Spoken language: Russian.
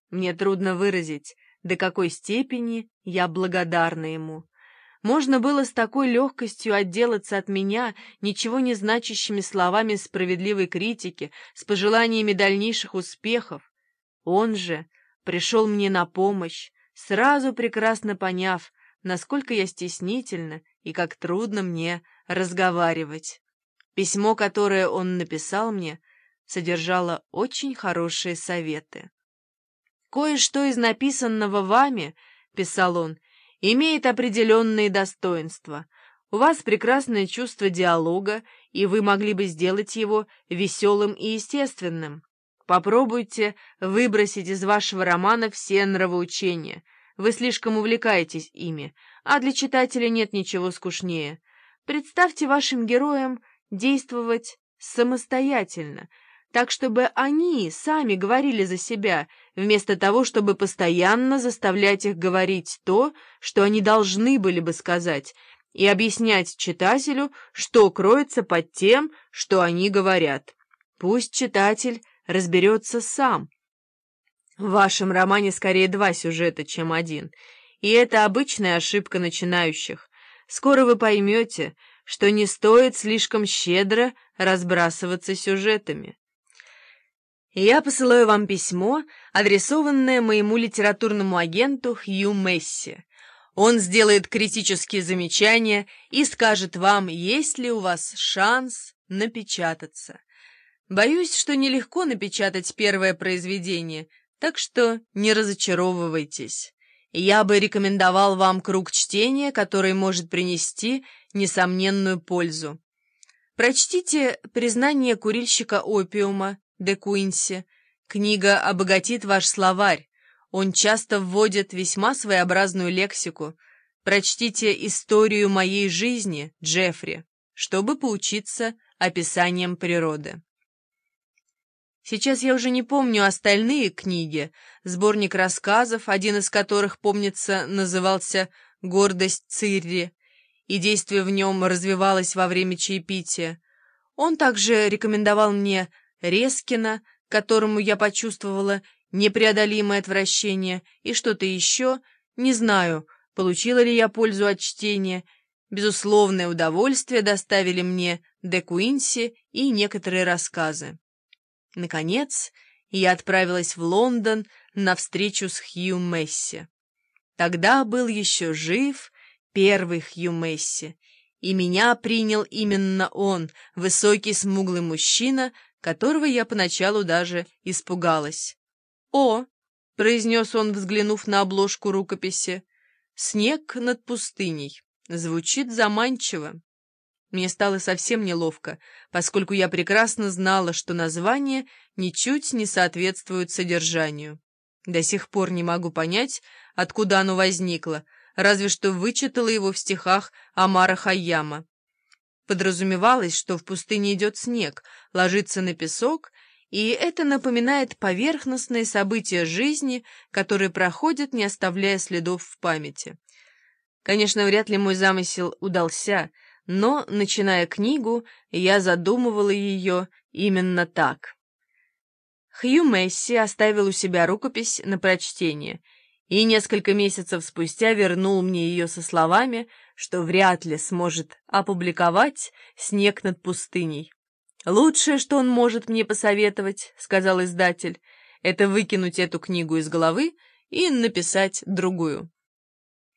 Мне трудно выразить, до какой степени я благодарна ему. Можно было с такой легкостью отделаться от меня ничего не значащими словами справедливой критики, с пожеланиями дальнейших успехов. Он же пришел мне на помощь, сразу прекрасно поняв, насколько я стеснительна и как трудно мне разговаривать. Письмо, которое он написал мне, содержало очень хорошие советы. «Кое-что из написанного вами, — писал он, — имеет определенные достоинства. У вас прекрасное чувство диалога, и вы могли бы сделать его веселым и естественным. Попробуйте выбросить из вашего романа все нравоучения. Вы слишком увлекаетесь ими, а для читателя нет ничего скучнее. Представьте вашим героям действовать самостоятельно, так, чтобы они сами говорили за себя, вместо того, чтобы постоянно заставлять их говорить то, что они должны были бы сказать, и объяснять читателю, что кроется под тем, что они говорят. Пусть читатель разберется сам. В вашем романе скорее 2 сюжета, чем 1, и это обычная ошибка начинающих. Скоро вы поймете, что не стоит слишком щедро разбрасываться сюжетами. Я посылаю вам письмо, адресованное моему литературному агенту Хью Месси. Он сделает критические замечания и скажет вам, есть ли у вас шанс напечататься. Боюсь, что нелегко напечатать первое произведение, так что не разочаровывайтесь. Я бы рекомендовал вам круг чтения, который может принести несомненную пользу. Прочтите «Признание курильщика опиума» де Куинси. Книга обогатит ваш словарь. Он часто вводит весьма своеобразную лексику. Прочтите «Историю моей жизни» Джеффри, чтобы поучиться описанием природы. Сейчас я уже не помню остальные книги, сборник рассказов, один из которых, помнится, назывался «Гордость Цирри», и действие в нем развивалось во время чаепития. Он также рекомендовал мне Резкина, которому я почувствовала непреодолимое отвращение, и что-то еще, не знаю, получила ли я пользу от чтения. Безусловное удовольствие доставили мне де Куинси и некоторые рассказы. Наконец, я отправилась в Лондон на встречу с Хью Месси. Тогда был еще жив первый Хью Месси, и меня принял именно он, высокий смуглый мужчина, которого я поначалу даже испугалась. «О!» — произнес он, взглянув на обложку рукописи. «Снег над пустыней». Звучит заманчиво. Мне стало совсем неловко, поскольку я прекрасно знала, что название ничуть не соответствует содержанию. До сих пор не могу понять, откуда оно возникло, разве что вычитала его в стихах Омара Хайяма. Подразумевалось, что в пустыне идет снег, ложится на песок, и это напоминает поверхностные события жизни, которые проходят, не оставляя следов в памяти. Конечно, вряд ли мой замысел удался, но, начиная книгу, я задумывала ее именно так. Хью Месси оставил у себя рукопись на прочтение и несколько месяцев спустя вернул мне ее со словами, что вряд ли сможет опубликовать «Снег над пустыней». «Лучшее, что он может мне посоветовать, — сказал издатель, — это выкинуть эту книгу из головы и написать другую».